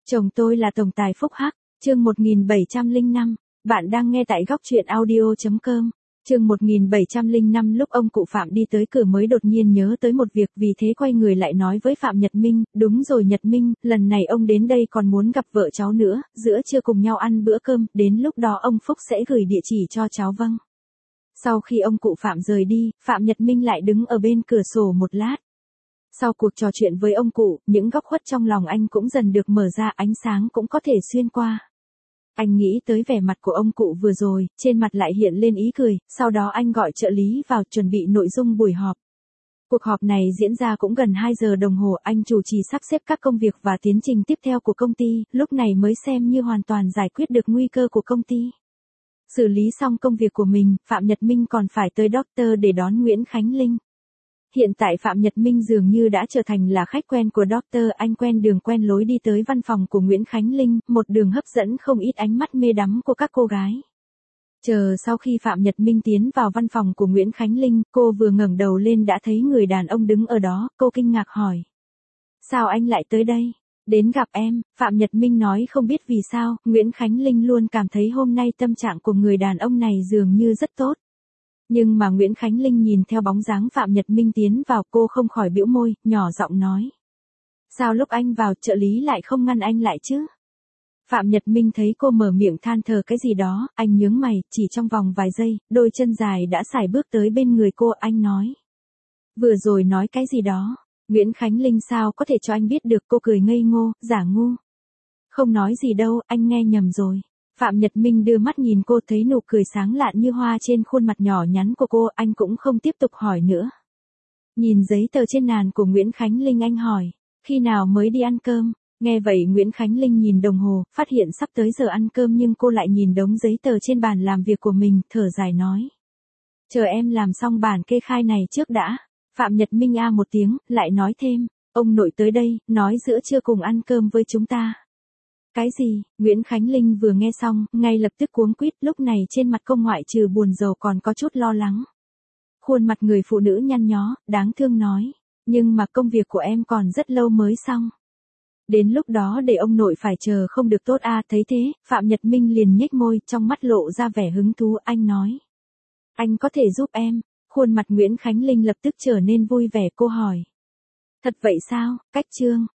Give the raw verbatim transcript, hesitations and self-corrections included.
Chồng tôi là tổng tài phúc hắc, chương một nghìn bảy trăm lẻ năm, bạn đang nghe tại góc truyện audio chấm com. Chương một nghìn bảy trăm lẻ năm lúc ông cụ Phạm đi tới cửa mới đột nhiên nhớ tới một việc, vì thế quay người lại nói với Phạm Nhật Minh, đúng rồi Nhật Minh, lần này ông đến đây còn muốn gặp vợ cháu nữa, giữa trưa cùng nhau ăn bữa cơm, đến lúc đó ông Phúc sẽ gửi địa chỉ cho cháu. Vâng. Sau khi ông cụ Phạm rời đi, Phạm Nhật Minh lại đứng ở bên cửa sổ một lát. Sau cuộc trò chuyện với ông cụ, những góc khuất trong lòng anh cũng dần được mở ra, ánh sáng cũng có thể xuyên qua. Anh nghĩ tới vẻ mặt của ông cụ vừa rồi, trên mặt lại hiện lên ý cười, sau đó anh gọi trợ lý vào chuẩn bị nội dung buổi họp. Cuộc họp này diễn ra cũng gần hai giờ đồng hồ, anh chủ trì sắp xếp các công việc và tiến trình tiếp theo của công ty, lúc này mới xem như hoàn toàn giải quyết được nguy cơ của công ty. Xử lý xong công việc của mình, Phạm Nhật Minh còn phải tới Doctor để đón Nguyễn Khánh Linh. Hiện tại Phạm Nhật Minh dường như đã trở thành là khách quen của Doctor, anh quen đường quen lối đi tới văn phòng của Nguyễn Khánh Linh, một đường hấp dẫn không ít ánh mắt mê đắm của các cô gái. Chờ sau khi Phạm Nhật Minh tiến vào văn phòng của Nguyễn Khánh Linh, cô vừa ngẩng đầu lên đã thấy người đàn ông đứng ở đó, cô kinh ngạc hỏi. Sao anh lại tới đây? Đến gặp em, Phạm Nhật Minh nói không biết vì sao, Nguyễn Khánh Linh luôn cảm thấy hôm nay tâm trạng của người đàn ông này dường như rất tốt. Nhưng mà Nguyễn Khánh Linh nhìn theo bóng dáng Phạm Nhật Minh tiến vào, cô không khỏi bĩu môi, nhỏ giọng nói. Sao lúc anh vào trợ lý lại không ngăn anh lại chứ? Phạm Nhật Minh thấy cô mở miệng than thở cái gì đó, anh nhướng mày, chỉ trong vòng vài giây, đôi chân dài đã sải bước tới bên người cô, anh nói. Vừa rồi nói cái gì đó? Nguyễn Khánh Linh sao có thể cho anh biết được, cô cười ngây ngô, giả ngu. Không nói gì đâu, anh nghe nhầm rồi. Phạm Nhật Minh đưa mắt nhìn cô, thấy nụ cười sáng lạn như hoa trên khuôn mặt nhỏ nhắn của cô, anh cũng không tiếp tục hỏi nữa. Nhìn giấy tờ trên bàn của Nguyễn Khánh Linh, anh hỏi, khi nào mới đi ăn cơm? Nghe vậy Nguyễn Khánh Linh nhìn đồng hồ, phát hiện sắp tới giờ ăn cơm nhưng cô lại nhìn đống giấy tờ trên bàn làm việc của mình, thở dài nói. Chờ em làm xong bản kê khai này trước đã. Phạm Nhật Minh a một tiếng, lại nói thêm, ông nội tới đây, nói giữa trưa cùng ăn cơm với chúng ta. Cái gì? Nguyễn Khánh Linh vừa nghe xong, ngay lập tức cuống quýt, lúc này trên mặt cô ngoại trừ buồn rầu còn có chút lo lắng. Khuôn mặt người phụ nữ nhăn nhó, đáng thương nói, nhưng mà công việc của em còn rất lâu mới xong. Đến lúc đó để ông nội phải chờ không được tốt a. Thấy thế, Phạm Nhật Minh liền nhếch môi, trong mắt lộ ra vẻ hứng thú, anh nói. Anh có thể giúp em. Khuôn mặt Nguyễn Khánh Linh lập tức trở nên vui vẻ, cô hỏi. Thật vậy sao? Cách chương.